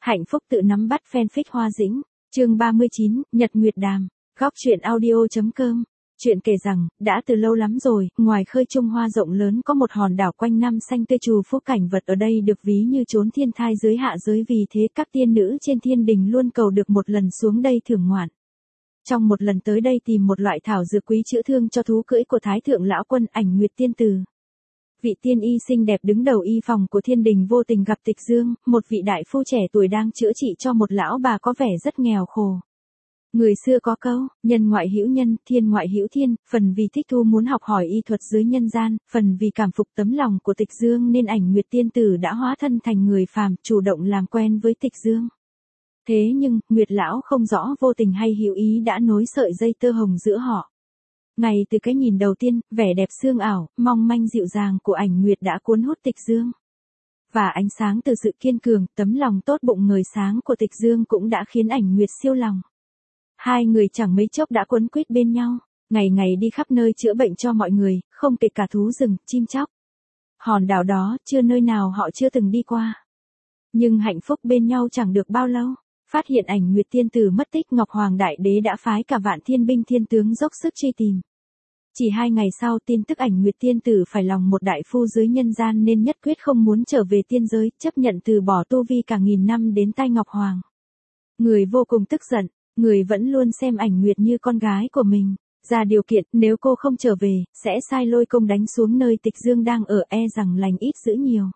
Hạnh phúc tự nắm bắt fanfic Hoa Dĩnh, chương 39, Nhật Nguyệt Đàm, góc truyện audio.com. Chuyện kể rằng, đã từ lâu lắm rồi, ngoài khơi Trung Hoa rộng lớn có một hòn đảo quanh năm xanh tươi trù phú, cảnh vật ở đây được ví như chốn thiên thai dưới hạ giới, vì thế các tiên nữ trên thiên đình luôn cầu được một lần xuống đây thưởng ngoạn. Trong một lần tới đây tìm một loại thảo dược quý chữa thương cho thú cưỡi của Thái Thượng Lão Quân Ảnh Nguyệt Tiên Tử. Vị tiên y xinh đẹp đứng đầu y phòng của thiên đình vô tình gặp Tịch Dương, một vị đại phu trẻ tuổi đang chữa trị cho một lão bà có vẻ rất nghèo khổ. Người xưa có câu, nhân ngoại hữu nhân, thiên ngoại hữu thiên, phần vì thích thu muốn học hỏi y thuật dưới nhân gian, phần vì cảm phục tấm lòng của Tịch Dương nên Ảnh Nguyệt Tiên Tử đã hóa thân thành người phàm, chủ động làm quen với Tịch Dương. Thế nhưng, Nguyệt Lão không rõ vô tình hay hữu ý đã nối sợi dây tơ hồng giữa họ. Ngay từ cái nhìn đầu tiên, vẻ đẹp xương ảo, mong manh dịu dàng của Ảnh Nguyệt đã cuốn hút Tịch Dương. Và ánh sáng từ sự kiên cường, tấm lòng tốt bụng ngời sáng của Tịch Dương cũng đã khiến Ảnh Nguyệt siêu lòng. Hai người chẳng mấy chốc đã quấn quýt bên nhau, ngày ngày đi khắp nơi chữa bệnh cho mọi người, không kể cả thú rừng, chim chóc. Hòn đảo đó, chưa nơi nào họ chưa từng đi qua. Nhưng hạnh phúc bên nhau chẳng được bao lâu. Phát hiện Ảnh Nguyệt Tiên Tử mất tích, Ngọc Hoàng Đại Đế đã phái cả vạn thiên binh thiên tướng dốc sức truy tìm. Chỉ 2 ngày sau, tin tức Ảnh Nguyệt Tiên Tử phải lòng một đại phu dưới nhân gian nên nhất quyết không muốn trở về tiên giới, chấp nhận từ bỏ tu vi cả nghìn năm đến tay Ngọc Hoàng. Người vô cùng tức giận, người vẫn luôn xem Ảnh Nguyệt như con gái của mình. Ra điều kiện, nếu cô không trở về, sẽ sai lôi công đánh xuống nơi Tịch Dương đang ở, e rằng lành ít dữ nhiều.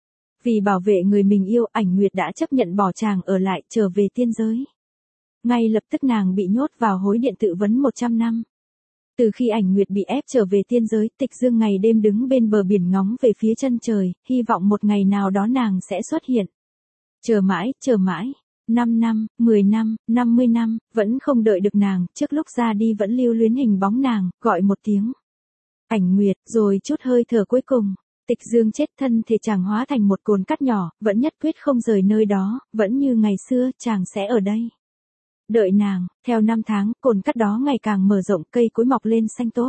Vì bảo vệ người mình yêu, Ảnh Nguyệt đã chấp nhận bỏ chàng ở lại, trở về tiên giới. Ngay lập tức nàng bị nhốt vào hối điện tự vấn 100 năm. Từ khi Ảnh Nguyệt bị ép trở về tiên giới, Tịch Dương ngày đêm đứng bên bờ biển ngóng về phía chân trời, hy vọng một ngày nào đó nàng sẽ xuất hiện. Chờ mãi, 5 năm, 10 năm, 50 năm, vẫn không đợi được nàng, trước lúc ra đi vẫn lưu luyến hình bóng nàng, gọi một tiếng. Ảnh Nguyệt, rồi chút hơi thở cuối cùng. Tịch Dương chết, thân thể chàng hóa thành một cồn cát nhỏ, vẫn nhất quyết không rời nơi đó, vẫn như ngày xưa, chàng sẽ ở đây. Đợi nàng, theo năm tháng, cồn cát đó ngày càng mở rộng, cây cối mọc lên xanh tốt.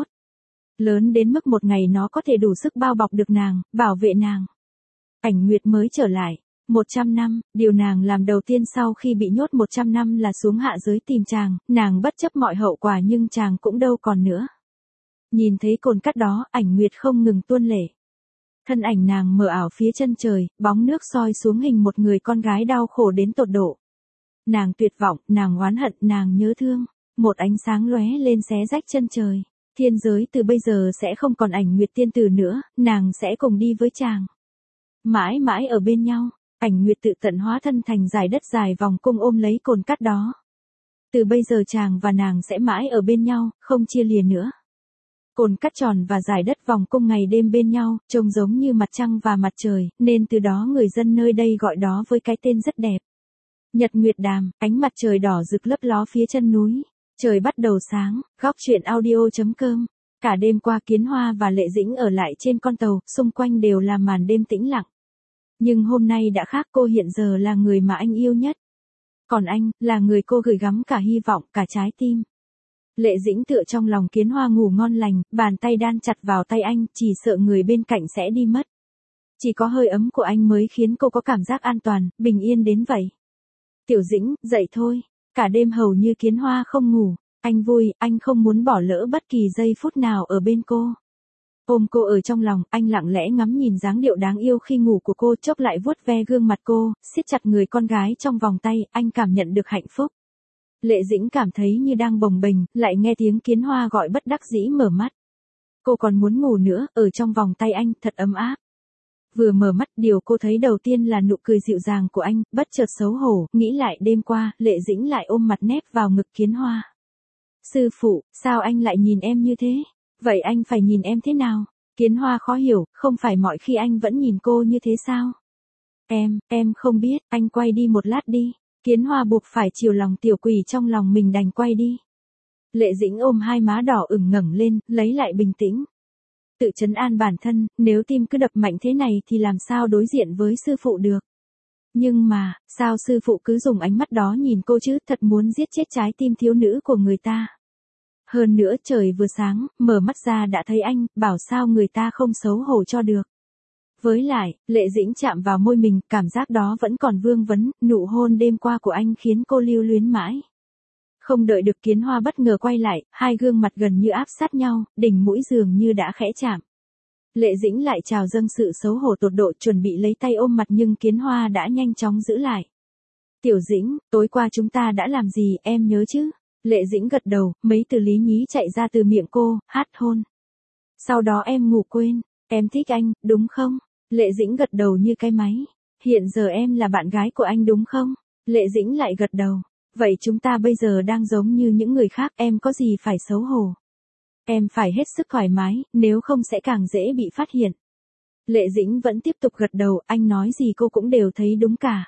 Lớn đến mức một ngày nó có thể đủ sức bao bọc được nàng, bảo vệ nàng. Ảnh Nguyệt mới trở lại. 100 năm, điều nàng làm đầu tiên sau khi bị nhốt 100 năm là xuống hạ giới tìm chàng, nàng bất chấp mọi hậu quả nhưng chàng cũng đâu còn nữa. Nhìn thấy cồn cát đó, Ảnh Nguyệt không ngừng tuôn lệ. Thân ảnh nàng mờ ảo phía chân trời, bóng nước soi xuống hình một người con gái đau khổ đến tột độ. Nàng tuyệt vọng, nàng oán hận, nàng nhớ thương. Một ánh sáng lóe lên xé rách chân trời. Thiên giới từ bây giờ sẽ không còn Ảnh Nguyệt Tiên Tử nữa, nàng sẽ cùng đi với chàng. Mãi mãi ở bên nhau, Ảnh Nguyệt tự tận hóa thân thành dải đất dài vòng cung ôm lấy cồn cát đó. Từ bây giờ chàng và nàng sẽ mãi ở bên nhau, không chia lìa nữa. Cồn cát tròn và dải đất vòng cung ngày đêm bên nhau, trông giống như mặt trăng và mặt trời, nên từ đó người dân nơi đây gọi đó với cái tên rất đẹp. Nhật Nguyệt Đàm, ánh mặt trời đỏ rực lấp ló phía chân núi. Trời bắt đầu sáng, góc truyện audio.com. Cả đêm qua Kiến Hoa và Lệ Dĩnh ở lại trên con tàu, xung quanh đều là màn đêm tĩnh lặng. Nhưng hôm nay đã khác, cô hiện giờ là người mà anh yêu nhất. Còn anh, là người cô gửi gắm cả hy vọng, cả trái tim. Lệ Dĩnh tựa trong lòng Kiến Hoa ngủ ngon lành, bàn tay đan chặt vào tay anh, chỉ sợ người bên cạnh sẽ đi mất. Chỉ có hơi ấm của anh mới khiến cô có cảm giác an toàn, bình yên đến vậy. Tiểu Dĩnh, dậy thôi. Cả đêm hầu như Kiến Hoa không ngủ. Anh vui, anh không muốn bỏ lỡ bất kỳ giây phút nào ở bên cô. Ôm cô ở trong lòng, anh lặng lẽ ngắm nhìn dáng điệu đáng yêu khi ngủ của cô, chốc lại vuốt ve gương mặt cô, siết chặt người con gái trong vòng tay, anh cảm nhận được hạnh phúc. Lệ Dĩnh cảm thấy như đang bồng bềnh, lại nghe tiếng Kiến Hoa gọi bất đắc dĩ mở mắt. Cô còn muốn ngủ nữa, ở trong vòng tay anh, thật ấm áp. Vừa mở mắt, điều cô thấy đầu tiên là nụ cười dịu dàng của anh, bất chợt xấu hổ, nghĩ lại đêm qua, Lệ Dĩnh lại ôm mặt nép vào ngực Kiến Hoa. Sư phụ, sao anh lại nhìn em như thế? Vậy anh phải nhìn em thế nào? Kiến Hoa khó hiểu, không phải mọi khi anh vẫn nhìn cô như thế sao? Em không biết, anh quay đi một lát đi. Kiến Hoa buộc phải chiều lòng tiểu quỷ trong lòng mình, đành quay đi. Lệ Dĩnh ôm hai má đỏ ửng ngẩng lên, lấy lại bình tĩnh. Tự trấn an bản thân, nếu tim cứ đập mạnh thế này thì làm sao đối diện với sư phụ được. Nhưng mà, sao sư phụ cứ dùng ánh mắt đó nhìn cô chứ, thật muốn giết chết trái tim thiếu nữ của người ta. Hơn nữa trời vừa sáng, mở mắt ra đã thấy anh, bảo sao người ta không xấu hổ cho được. Với lại, Lệ Dĩnh chạm vào môi mình, cảm giác đó vẫn còn vương vấn, nụ hôn đêm qua của anh khiến cô lưu luyến mãi. Không đợi được Kiến Hoa bất ngờ quay lại, hai gương mặt gần như áp sát nhau, đỉnh mũi dường như đã khẽ chạm. Lệ Dĩnh lại trào dâng sự xấu hổ tột độ chuẩn bị lấy tay ôm mặt nhưng Kiến Hoa đã nhanh chóng giữ lại. Tiểu Dĩnh, tối qua chúng ta đã làm gì em nhớ chứ? Lệ Dĩnh gật đầu, mấy từ lý nhí chạy ra từ miệng cô, hát hôn. Sau đó em ngủ quên, em thích anh, đúng không? Lệ Dĩnh gật đầu như cái máy. Hiện giờ em là bạn gái của anh đúng không? Lệ Dĩnh lại gật đầu. Vậy chúng ta bây giờ đang giống như những người khác, em có gì phải xấu hổ? Em phải hết sức thoải mái, nếu không sẽ càng dễ bị phát hiện. Lệ Dĩnh vẫn tiếp tục gật đầu, anh nói gì cô cũng đều thấy đúng cả.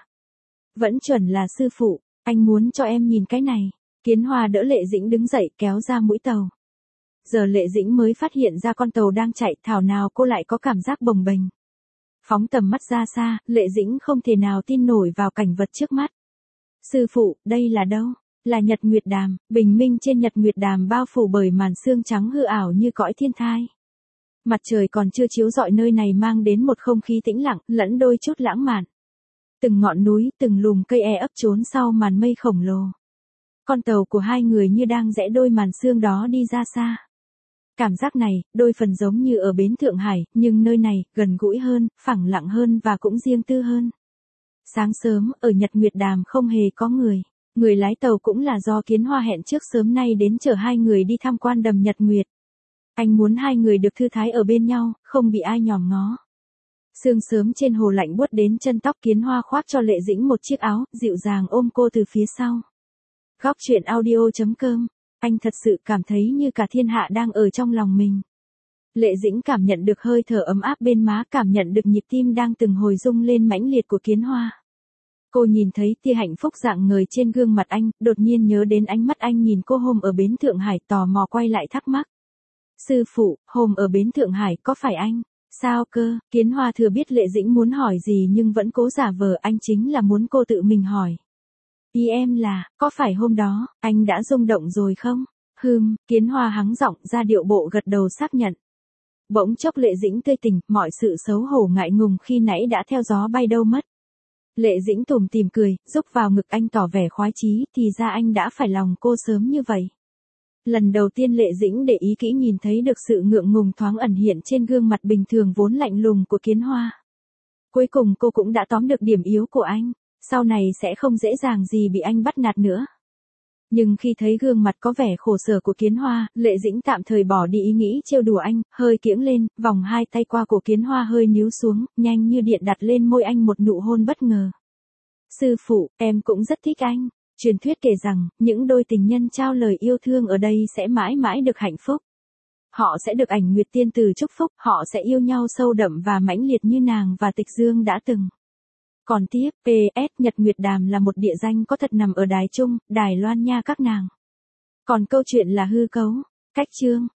Vẫn chuẩn là sư phụ, anh muốn cho em nhìn cái này. Kiến Hoa đỡ Lệ Dĩnh đứng dậy kéo ra mũi tàu. Giờ Lệ Dĩnh mới phát hiện ra con tàu đang chạy, thảo nào cô lại có cảm giác bồng bềnh. Phóng tầm mắt ra xa, Lệ Dĩnh không thể nào tin nổi vào cảnh vật trước mắt. Sư phụ, đây là đâu? Là Nhật Nguyệt Đàm, bình minh trên Nhật Nguyệt Đàm bao phủ bởi màn sương trắng hư ảo như cõi thiên thai. Mặt trời còn chưa chiếu rọi nơi này mang đến một không khí tĩnh lặng, lẫn đôi chút lãng mạn. Từng ngọn núi, từng lùm cây ấp trốn sau màn mây khổng lồ. Con tàu của hai người như đang rẽ đôi màn sương đó đi ra xa. Cảm giác này, đôi phần giống như ở bến Thượng Hải, nhưng nơi này, gần gũi hơn, phẳng lặng hơn và cũng riêng tư hơn. Sáng sớm, ở Nhật Nguyệt Đàm không hề có người. Người lái tàu cũng là do Kiến Hoa hẹn trước sớm nay đến chở hai người đi tham quan đầm Nhật Nguyệt. Anh muốn hai người được thư thái ở bên nhau, không bị ai nhòm ngó. Sương sớm trên hồ lạnh buốt đến chân tóc. Kiến Hoa khoác cho Lệ Dĩnh một chiếc áo, dịu dàng ôm cô từ phía sau. Góc truyện audio.com. Anh thật sự cảm thấy như cả thiên hạ đang ở trong lòng mình. Lệ Dĩnh cảm nhận được hơi thở ấm áp bên má, cảm nhận được nhịp tim đang từng hồi rung lên mãnh liệt của Kiến Hoa. Cô nhìn thấy tia hạnh phúc rạng ngời trên gương mặt anh, đột nhiên nhớ đến ánh mắt anh nhìn cô hôm ở bến Thượng Hải, tò mò quay lại thắc mắc. Sư phụ, hôm ở bến Thượng Hải có phải anh? Sao cơ? Kiến Hoa thừa biết Lệ Dĩnh muốn hỏi gì nhưng vẫn cố giả vờ, anh chính là muốn cô tự mình hỏi. Ý em là, có phải hôm đó, anh đã rung động rồi không? Kiến Hoa hắng giọng ra điệu bộ gật đầu xác nhận. Bỗng chốc Lệ Dĩnh tươi tỉnh, mọi sự xấu hổ ngại ngùng khi nãy đã theo gió bay đâu mất. Lệ Dĩnh tủm tỉm cười, rúc vào ngực anh tỏ vẻ khoái chí, thì ra anh đã phải lòng cô sớm như vậy. Lần đầu tiên Lệ Dĩnh để ý kỹ nhìn thấy được sự ngượng ngùng thoáng ẩn hiện trên gương mặt bình thường vốn lạnh lùng của Kiến Hoa. Cuối cùng cô cũng đã tóm được điểm yếu của anh, sau này sẽ không dễ dàng gì bị anh bắt nạt nữa. Nhưng khi thấy gương mặt có vẻ khổ sở của Kiến Hoa, Lệ Dĩnh tạm thời bỏ đi ý nghĩ trêu đùa anh, hơi kiễng lên, vòng hai tay qua cổ Kiến Hoa hơi níu xuống, nhanh như điện đặt lên môi anh một nụ hôn bất ngờ. Sư phụ, em cũng rất thích anh. Truyền thuyết kể rằng, những đôi tình nhân trao lời yêu thương ở đây sẽ mãi mãi được hạnh phúc. Họ sẽ được Ảnh Nguyệt Tiên Tử chúc phúc, họ sẽ yêu nhau sâu đậm và mãnh liệt như nàng và Tịch Dương đã từng. Còn tiếp, PS, Nhật Nguyệt Đàm là một địa danh có thật nằm ở Đài Trung, Đài Loan nha các nàng. Còn câu chuyện là hư cấu. Cách chương.